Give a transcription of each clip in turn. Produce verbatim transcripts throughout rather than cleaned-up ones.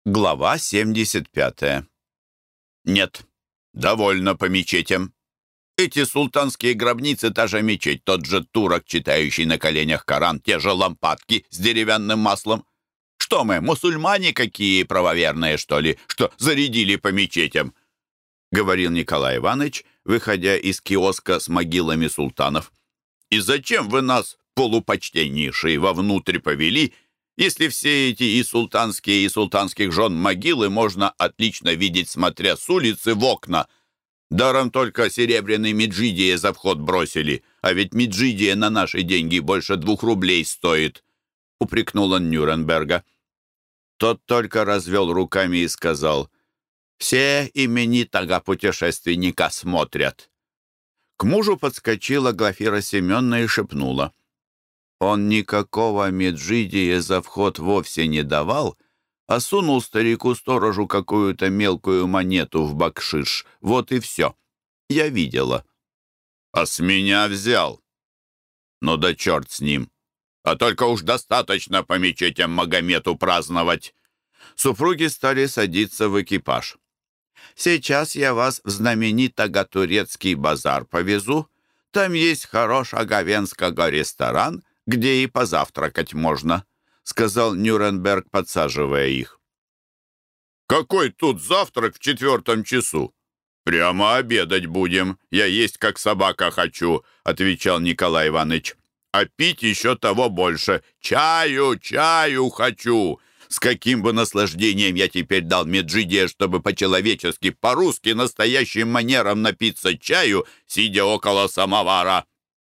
Глава семьдесят пятая. Нет, довольно по мечетям. Эти султанские гробницы, та же мечеть, тот же турок, читающий на коленях Коран, те же лампадки с деревянным маслом. Что мы, мусульмане какие правоверные, что ли, что зарядили по мечетям? Говорил Николай Иванович, выходя из киоска с могилами султанов. И зачем вы нас, полупочтеннейшие, вовнутрь повели, если все эти и султанские, и султанских жен могилы можно отлично видеть, смотря с улицы в окна? Даром только серебряный Меджидия за вход бросили, а ведь Меджидия на наши деньги больше двух рублей стоит, — упрекнул он Нюрнберга. Тот только развел руками и сказал: «Все именитого путешественника смотрят». К мужу подскочила Глафира Семеновна и шепнула: «Он никакого Меджидия за вход вовсе не давал, а сунул старику-сторожу какую-то мелкую монету в бакшиш. Вот и все. Я видела». «А с меня взял?» «Ну да черт с ним. А только уж достаточно по мечетям Магомету праздновать». Супруги стали садиться в экипаж. «Сейчас я вас в знаменитого-турецкий базар повезу. Там есть хороший говенского ресторан, где и позавтракать можно», — сказал Нюрнберг, подсаживая их. «Какой тут завтрак в четвертом часу? Прямо обедать будем. Я есть как собака хочу», — отвечал Николай Иванович. «А пить еще того больше. Чаю, чаю хочу. С каким бы наслаждением я теперь дал Меджидия, чтобы по-человечески, по-русски, настоящим манером напиться чаю, сидя около самовара».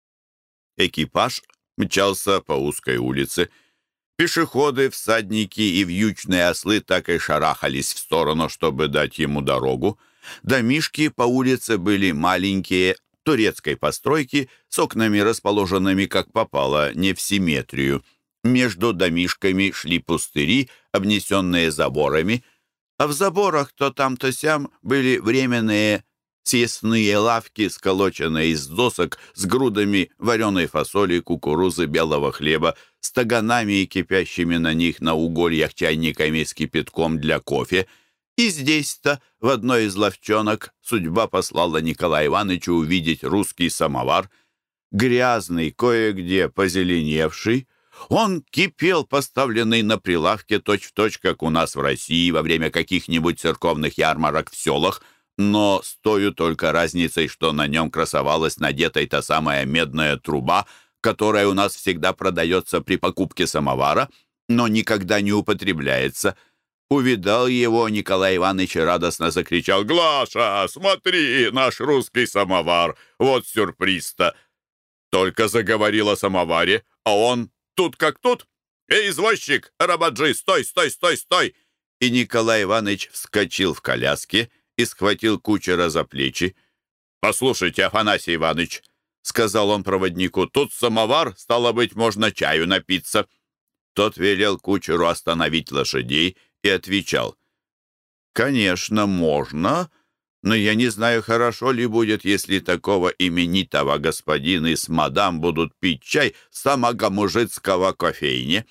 Экипаж мчался по узкой улице. Пешеходы, всадники и вьючные ослы так и шарахались в сторону, чтобы дать ему дорогу. Домишки по улице были маленькие, турецкой постройки, с окнами, расположенными как попало, не в симметрию. Между домишками шли пустыри, обнесенные заборами, а в заборах то там, то сям были временные съестные лавки, сколоченные из досок, с грудами вареной фасоли, кукурузы, белого хлеба, стаганами и кипящими на них на угольях чайниками с кипятком для кофе. И здесь-то, в одной из лавчонок, судьба послала Николаю Ивановичу увидеть русский самовар. Грязный, кое-где позеленевший, он кипел, поставленный на прилавке точь-в-точь, как у нас в России во время каких-нибудь церковных ярмарок в селах, но с тою только разницей, что на нем красовалась надетая та самая медная труба, которая у нас всегда продается при покупке самовара, но никогда не употребляется. Увидал его Николай Иванович и радостно закричал: «Глаша, смотри, наш русский самовар! Вот сюрприз-то!» Только заговорил о самоваре, а он тут как тут. «Эй, извозчик, Арабаджи, стой, стой, стой, стой!» И Николай Иванович вскочил в коляске и схватил кучера за плечи. «Послушайте, Афанасий Иванович», — сказал он проводнику, — «тут самовар, стало быть, можно чаю напиться». Тот велел кучеру остановить лошадей и отвечал: «Конечно, можно, но я не знаю, хорошо ли будет, если такого именитого господина и с мадам будут пить чай в самого мужицкого кофейне».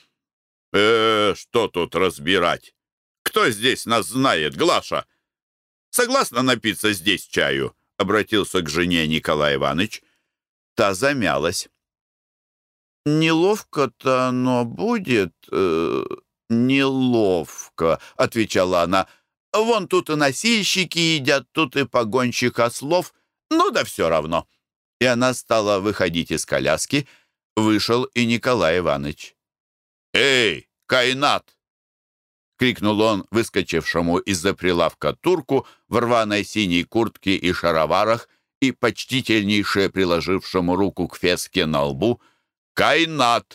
«Э, что тут разбирать? Кто здесь нас знает, Глаша? Согласна напиться здесь чаю?» — обратился к жене Николай Иванович. Та замялась. «Неловко-то оно будет, э, неловко», — отвечала она. «Вон тут и носильщики едят, тут и погонщик ослов. Ну да все равно». И она стала выходить из коляски. Вышел и Николай Иванович. «Эй, Кайнат!» — крикнул он выскочившему из-за прилавка турку в рваной синей куртке и шароварах и почтительнейше приложившему руку к феске на лбу: «Кайнат!»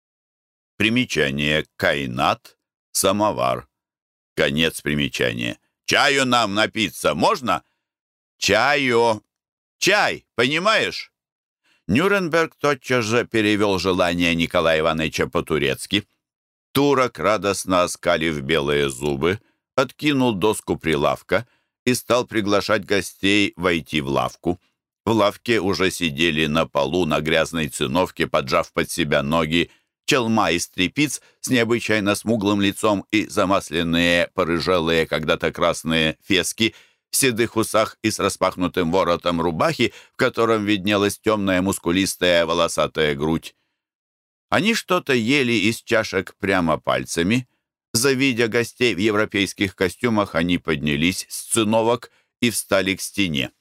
Примечание: кайнат — самовар. Конец примечания. «Чаю нам напиться можно?» «Чаю! Чай, понимаешь?» Нюрнберг тотчас же перевел желание Николая Ивановича по-турецки. Турок, радостно оскалив белые зубы, откинул доску прилавка и стал приглашать гостей войти в лавку. В лавке уже сидели на полу на грязной циновке, поджав под себя ноги, челма из тряпиц с необычайно смуглым лицом и замасленные, порыжелые, когда-то красные фески в седых усах и с распахнутым воротом рубахи, в котором виднелась темная мускулистая волосатая грудь. Они что-то ели из чашек прямо пальцами. Завидя гостей в европейских костюмах, они поднялись с циновок и встали к стене.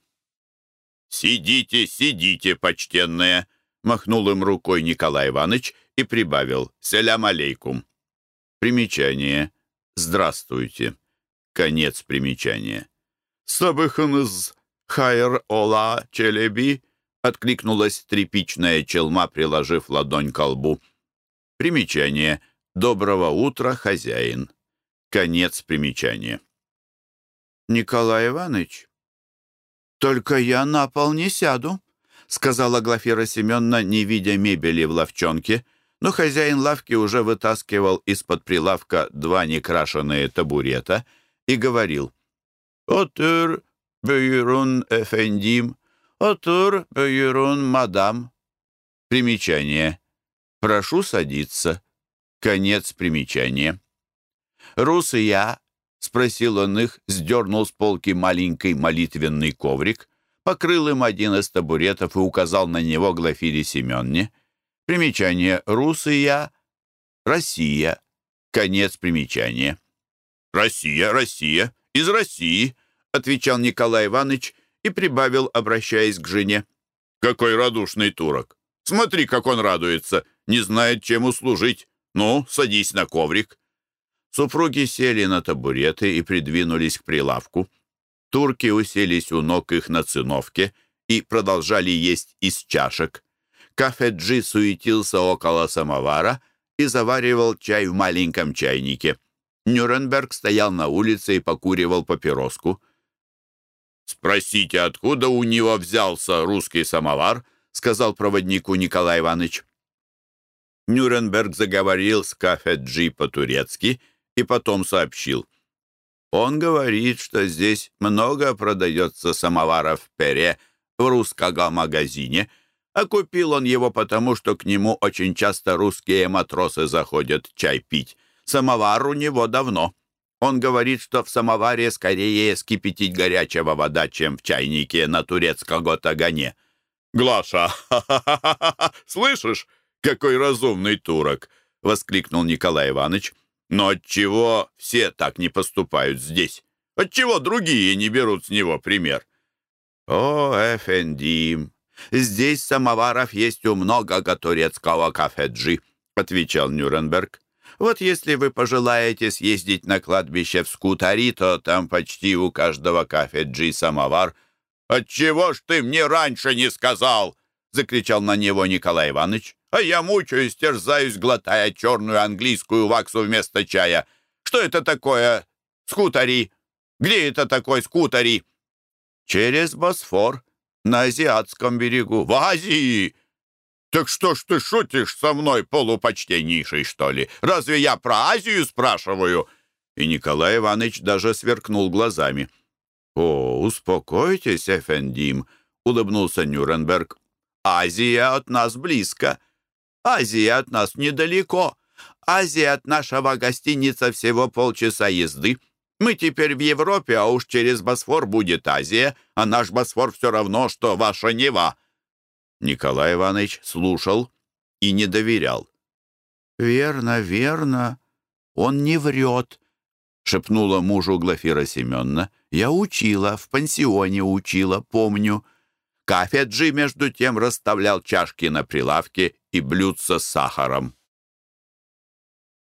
«Сидите, сидите, почтенные!» — махнул им рукой Николай Иванович и прибавил «Селям алейкум». Примечание. «Здравствуйте». Конец примечания. «Сабыханыз хайр ола челеби», — откликнулась тряпичная челма, приложив ладонь ко лбу. Примечание. «Доброго утра, хозяин». Конец примечания. «Николай Иванович, только я на пол не сяду», — сказала Глафира Семеновна, не видя мебели в лавчонке, но хозяин лавки уже вытаскивал из-под прилавка два некрашенные табурета и говорил: «Отур, бюйрун, эфендим, отур, бюйрун, мадам». Примечание. «Прошу садиться». Конец примечания. «Рус и я», — спросил он их, сдернул с полки маленький молитвенный коврик, покрыл им один из табуретов и указал на него Глафире Семенне. Примечание. «Рус и я», «Россия». Конец примечания. «Россия, Россия, из России», — отвечал Николай Иванович и прибавил, обращаясь к жене: «Какой радушный турок! Смотри, как он радуется, не знает, чем услужить. Ну, садись на коврик». Супруги сели на табуреты и придвинулись к прилавку. Турки уселись у ног их на циновке и продолжали есть из чашек. Кафеджи суетился около самовара и заваривал чай в маленьком чайнике. Нюрнберг стоял на улице и покуривал папироску. «Спросите, откуда у него взялся русский самовар?» — сказал проводнику Николай Иванович. Нюрнберг заговорил с Кафеджи по-турецки и потом сообщил: «Он говорит, что здесь много продается самоваров в Пере, в русском магазине, а купил он его потому, что к нему очень часто русские матросы заходят чай пить. Самовар у него давно. Он говорит, что в самоваре скорее скипятить горячего вода, чем в чайнике на турецком тагане». «Глаша, ха-ха-ха-ха! Слышишь, какой разумный турок!» — воскликнул Николай Иванович. «Но отчего все так не поступают здесь? Отчего другие не берут с него пример?» «О, эфендим, здесь самоваров есть у многого турецкого кафеджи», — отвечал Нюрнберг. «Вот если вы пожелаете съездить на кладбище в Скутари, то там почти у каждого кафеджи самовар». «Отчего ж ты мне раньше не сказал?» — закричал на него Николай Иванович. «А я мучаюсь, терзаюсь, глотая черную английскую ваксу вместо чая. Что это такое скутари? Где это такой скутари?» «Через Босфор, на азиатском берегу». «В Азии? Так что ж ты шутишь со мной, полупочтеннейший, что ли? Разве я про Азию спрашиваю?» И Николай Иванович даже сверкнул глазами. «О, успокойтесь, эфендим», — улыбнулся Нюрнберг. «Азия от нас близко. Азия от нас недалеко. Азия от нашего гостиница всего полчаса езды. Мы теперь в Европе, а уж через Босфор будет Азия, а наш Босфор все равно, что ваша Нева». Николай Иванович слушал и не доверял. «Верно, верно, он не врет», — шепнула мужу Глафира Семеновна. «Я учила, в пансионе учила, помню». Кафеджи, между тем, расставлял чашки на прилавке и блюдца с сахаром.